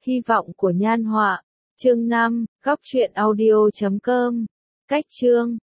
Hy vọng của Nhan Họa. Chương 5, góc truyện audio.com. Cách chương